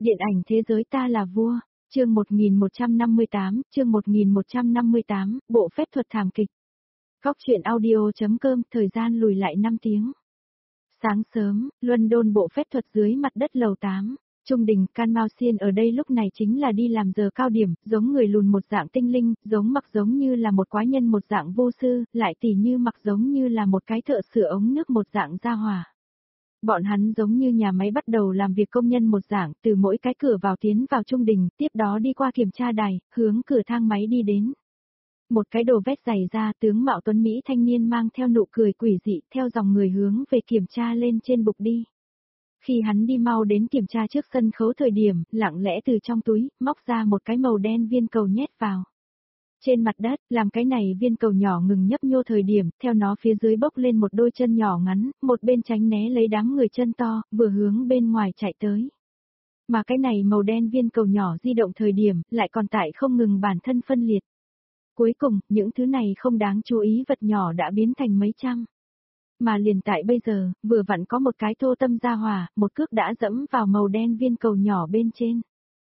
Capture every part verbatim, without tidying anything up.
Điện ảnh thế giới ta là vua, chương một nghìn một trăm năm mươi tám, chương một nghìn một trăm năm mươi tám, bộ phép thuật thảm kịch. Góc truyện audio.com, thời gian lùi lại năm tiếng. Sáng sớm, London bộ phép thuật dưới mặt đất lầu tám. Trung đình, Can Mao Xiên ở đây lúc này chính là đi làm giờ cao điểm, giống người lùn một dạng tinh linh, giống mặc giống như là một quái nhân một dạng vô sư, lại tỉ như mặc giống như là một cái thợ sửa ống nước một dạng gia hỏa. Bọn hắn giống như nhà máy bắt đầu làm việc công nhân một dạng, từ mỗi cái cửa vào tiến vào trung đình, tiếp đó đi qua kiểm tra đài, hướng cửa thang máy đi đến. Một cái đồ vét dày ra, tướng mạo tuấn Mỹ thanh niên mang theo nụ cười quỷ dị, theo dòng người hướng về kiểm tra lên trên bục đi. Khi hắn đi mau đến kiểm tra trước sân khấu thời điểm, lặng lẽ từ trong túi, móc ra một cái màu đen viên cầu nhét vào. Trên mặt đất, làm cái này viên cầu nhỏ ngừng nhấp nhô thời điểm, theo nó phía dưới bốc lên một đôi chân nhỏ ngắn, một bên tránh né lấy đám người chân to, vừa hướng bên ngoài chạy tới. Mà cái này màu đen viên cầu nhỏ di động thời điểm, lại còn tại không ngừng bản thân phân liệt. Cuối cùng, những thứ này không đáng chú ý vật nhỏ đã biến thành mấy trăm. Mà liền tại bây giờ, vừa vặn có một cái thô tâm gia hỏa, một cước đã dẫm vào màu đen viên cầu nhỏ bên trên.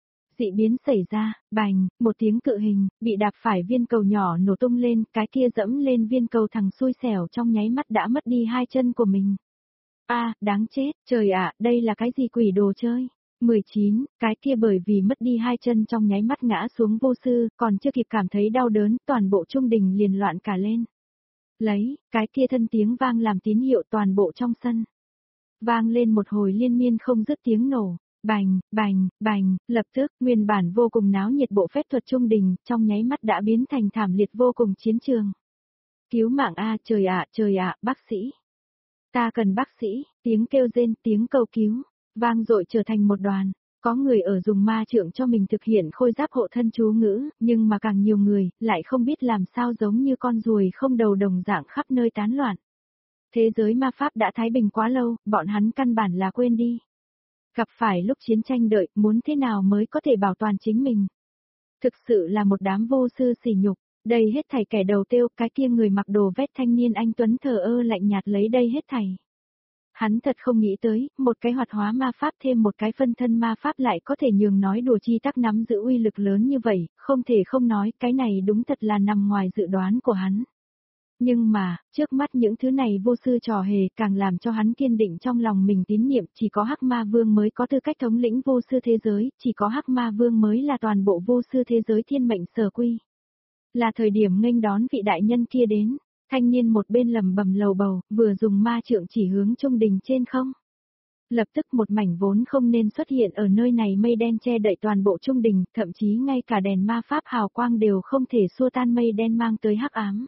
Dị biến xảy ra, bành, một tiếng cự hình, bị đạp phải viên cầu nhỏ nổ tung lên, cái kia dẫm lên viên cầu thằng xui xẻo trong nháy mắt đã mất đi hai chân của mình. A, à, đáng chết, trời ạ, đây là cái gì quỷ đồ chơi? mười chín, cái kia bởi vì mất đi hai chân trong nháy mắt ngã xuống vô sư, còn chưa kịp cảm thấy đau đớn, toàn bộ trung đình liền loạn cả lên. Lấy, cái kia thân tiếng vang làm tín hiệu toàn bộ trong sân. Vang lên một hồi liên miên không dứt tiếng nổ. Bành, bành, bành, lập tức, nguyên bản vô cùng náo nhiệt bộ phép thuật trung đình, trong nháy mắt đã biến thành thảm liệt vô cùng chiến trường. Cứu mạng a, trời ạ, trời ạ, bác sĩ. Ta cần bác sĩ, tiếng kêu rên, tiếng cầu cứu, vang dội trở thành một đoàn. Có người ở dùng ma trượng cho mình thực hiện khôi giáp hộ thân chú ngữ, nhưng mà càng nhiều người, lại không biết làm sao giống như con ruồi không đầu đồng dạng khắp nơi tán loạn. Thế giới ma pháp đã thái bình quá lâu, bọn hắn căn bản là quên đi. Gặp phải lúc chiến tranh đợi, muốn thế nào mới có thể bảo toàn chính mình. Thực sự là một đám vô sư sỉ nhục, đây hết thảy kẻ đầu tiêu, cái kia người mặc đồ vét thanh niên anh Tuấn thờ ơ lạnh nhạt lấy đây hết thảy. Hắn thật không nghĩ tới, một cái hoạt hóa ma pháp thêm một cái phân thân ma pháp lại có thể nhường nói đùa chi tắc nắm giữ uy lực lớn như vậy, không thể không nói, cái này đúng thật là nằm ngoài dự đoán của hắn. Nhưng mà, trước mắt những thứ này vô sư trò hề càng làm cho hắn kiên định trong lòng mình tín niệm, chỉ có Hắc Ma Vương mới có tư cách thống lĩnh vô sư thế giới, chỉ có Hắc Ma Vương mới là toàn bộ vô sư thế giới thiên mệnh sở quy. Là thời điểm nghênh đón vị đại nhân kia đến, thanh niên một bên lầm bầm lầu bầu, vừa dùng ma trượng chỉ hướng trung đình trên không. Lập tức một mảnh vốn không nên xuất hiện ở nơi này mây đen che đậy toàn bộ trung đình, thậm chí ngay cả đèn ma pháp hào quang đều không thể xua tan mây đen mang tới hắc ám.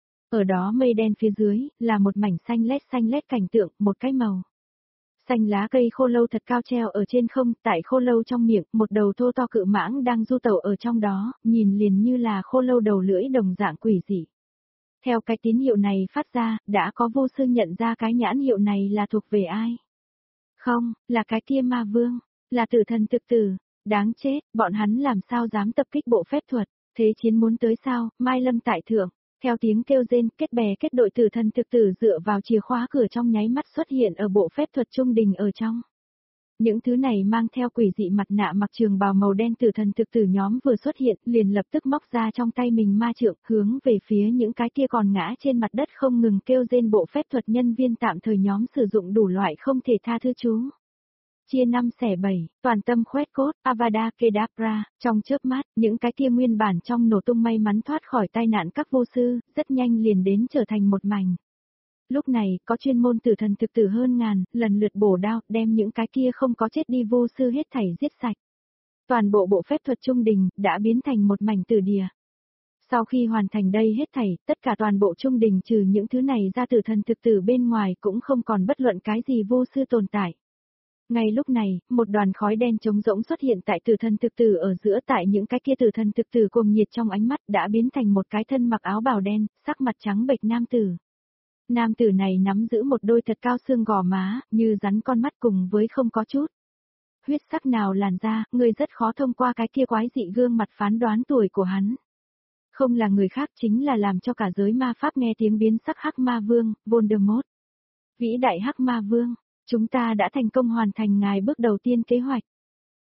Ở đó mây đen phía dưới, là một mảnh xanh lét xanh lét cảnh tượng, một cái màu. Xanh lá cây khô lâu thật cao treo ở trên không, tại khô lâu trong miệng, một đầu thô to cự mãng đang du tẩu ở trong đó, nhìn liền như là khô lâu đầu lưỡi đồng dạng quỷ dị. Theo cái tín hiệu này phát ra, đã có vô sư nhận ra cái nhãn hiệu này là thuộc về ai? Không, là cái kia ma vương, là tử thần thực tử, đáng chết, bọn hắn làm sao dám tập kích bộ phép thuật, thế chiến muốn tới sao, Mai Lâm tại thượng. Theo tiếng kêu rên, kết bè kết đội tử thần thực tử dựa vào chìa khóa cửa trong nháy mắt xuất hiện ở bộ phép thuật trung đình ở trong. Những thứ này mang theo quỷ dị mặt nạ mặc trường bào màu đen tử thần thực tử nhóm vừa xuất hiện, liền lập tức móc ra trong tay mình ma trượng, hướng về phía những cái kia còn ngã trên mặt đất không ngừng kêu rên bộ phép thuật nhân viên tạm thời nhóm sử dụng đủ loại không thể tha thứ chú. Chia năm xẻ bảy, toàn tâm khoét cốt, Avada Kedavra, trong chớp mắt, những cái kia nguyên bản trong nổ tung may mắn thoát khỏi tai nạn các vô sư, rất nhanh liền đến trở thành một mảnh. Lúc này, có chuyên môn tử thần thực tử hơn ngàn, lần lượt bổ đao, đem những cái kia không có chết đi vô sư hết thảy giết sạch. Toàn bộ bộ phép thuật trung đình, đã biến thành một mảnh tử địa. Sau khi hoàn thành đây hết thảy, tất cả toàn bộ trung đình trừ những thứ này ra tử thần thực tử bên ngoài cũng không còn bất luận cái gì vô sư tồn tại. Ngay lúc này, một đoàn khói đen trống rỗng xuất hiện tại tử thần thực tử ở giữa, tại những cái kia tử thần thực tử cuồng nhiệt trong ánh mắt đã biến thành một cái thân mặc áo bào đen, sắc mặt trắng bệch nam tử. Nam tử này nắm giữ một đôi thật cao xương gò má, như rắn con mắt cùng với không có chút huyết sắc nào làn da, người rất khó thông qua cái kia quái dị gương mặt phán đoán tuổi của hắn. Không là người khác, chính là làm cho cả giới ma pháp nghe tiếng biến sắc Hắc Ma Vương, Voldemort. Vĩ đại Hắc Ma Vương. Chúng ta đã thành công hoàn thành ngài bước đầu tiên kế hoạch.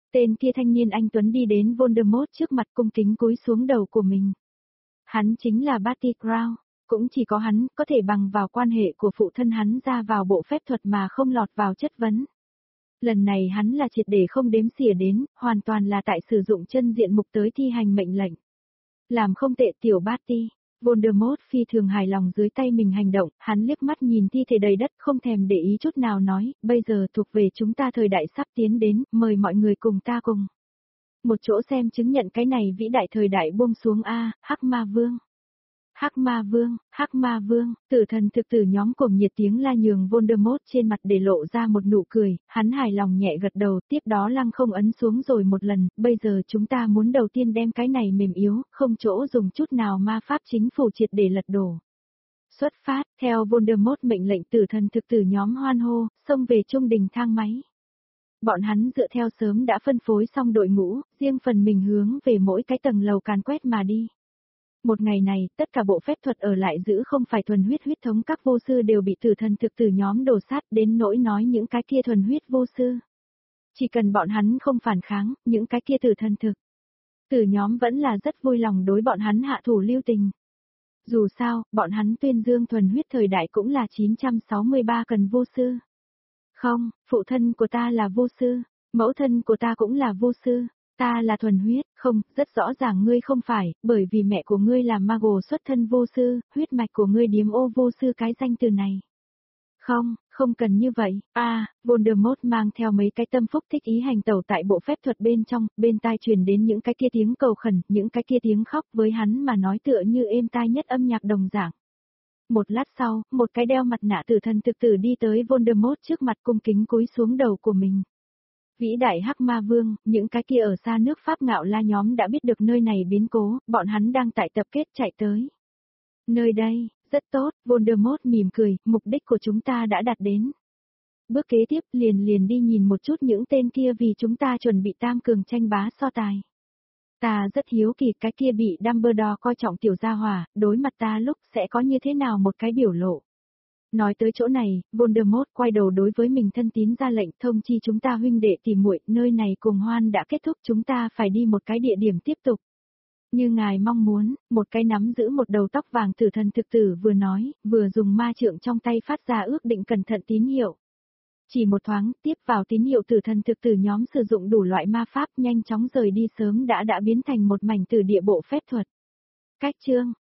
Tên kia thanh niên anh Tuấn đi đến Voldemort trước mặt cung kính cúi xuống đầu của mình. Hắn chính là Barty Crouch, cũng chỉ có hắn có thể bằng vào quan hệ của phụ thân hắn ra vào bộ phép thuật mà không lọt vào chất vấn. Lần này hắn là triệt để không đếm xỉa đến, hoàn toàn là tại sử dụng chân diện mục tới thi hành mệnh lệnh. Làm không tệ tiểu Barty. Voldemort phi thường hài lòng dưới tay mình hành động, hắn liếc mắt nhìn thi thể đầy đất không thèm để ý chút nào nói, bây giờ thuộc về chúng ta thời đại sắp tiến đến, mời mọi người cùng ta cùng. Một chỗ xem chứng nhận cái này vĩ đại thời đại buông xuống a, Hắc Ma Vương. Hắc Ma Vương, Hắc Ma Vương, tử thần thực tử nhóm cùng nhiệt tiếng la nhường Voldemort trên mặt để lộ ra một nụ cười, hắn hài lòng nhẹ gật đầu, tiếp đó lăng không ấn xuống rồi một lần, bây giờ chúng ta muốn đầu tiên đem cái này mềm yếu, không chỗ dùng chút nào ma pháp chính phủ triệt để lật đổ. Xuất phát, theo Voldemort mệnh lệnh tử thần thực tử nhóm hoan hô, xông về trung đình thang máy. Bọn hắn dựa theo sớm đã phân phối xong đội ngũ, riêng phần mình hướng về mỗi cái tầng lầu càn quét mà đi. Một ngày này, tất cả bộ phép thuật ở lại giữ không phải thuần huyết huyết thống các vô sư đều bị tử thần thực tử nhóm đổ sát đến nỗi nói những cái kia thuần huyết vô sư. Chỉ cần bọn hắn không phản kháng, những cái kia tử thần thực. Tử nhóm vẫn là rất vui lòng đối bọn hắn hạ thủ lưu tình. Dù sao, bọn hắn tuyên dương thuần huyết thời đại cũng là chín trăm sáu mươi ba cần vô sư. Không, phụ thân của ta là vô sư, mẫu thân của ta cũng là vô sư. Ta là thuần huyết, không, rất rõ ràng ngươi không phải, bởi vì mẹ của ngươi là mago xuất thân vô sư, huyết mạch của ngươi điếm ô vô sư cái danh từ này. Không, không cần như vậy, a à, Voldemort mang theo mấy cái tâm phúc thích ý hành tẩu tại bộ phép thuật bên trong, bên tai truyền đến những cái kia tiếng cầu khẩn, những cái kia tiếng khóc với hắn mà nói tựa như êm tai nhất âm nhạc đồng dạng. Một lát sau, một cái đeo mặt nạ tử thần thực tử đi tới Voldemort trước mặt cung kính cúi xuống đầu của mình. Vĩ đại Hắc Ma Vương, những cái kia ở xa nước Pháp ngạo la nhóm đã biết được nơi này biến cố, bọn hắn đang tại tập kết chạy tới. Nơi đây, rất tốt, Voldemort mỉm cười, mục đích của chúng ta đã đạt đến. Bước kế tiếp liền liền đi nhìn một chút những tên kia vì chúng ta chuẩn bị tam cường tranh bá so tài. Ta rất hiếu kỳ cái kia bị Dumbledore coi trọng tiểu gia hỏa, đối mặt ta lúc sẽ có như thế nào một cái biểu lộ. Nói tới chỗ này, Voldemort quay đầu đối với mình thân tín ra lệnh thông chi chúng ta huynh đệ tìm muội, nơi này cùng hoan đã kết thúc chúng ta phải đi một cái địa điểm tiếp tục. Như ngài mong muốn, một cái nắm giữ một đầu tóc vàng tử thần thực tử vừa nói, vừa dùng ma trượng trong tay phát ra ước định cẩn thận tín hiệu. Chỉ một thoáng, tiếp vào tín hiệu tử thần thực tử nhóm sử dụng đủ loại ma pháp nhanh chóng rời đi sớm đã đã biến thành một mảnh từ địa bộ phép thuật. Cách chương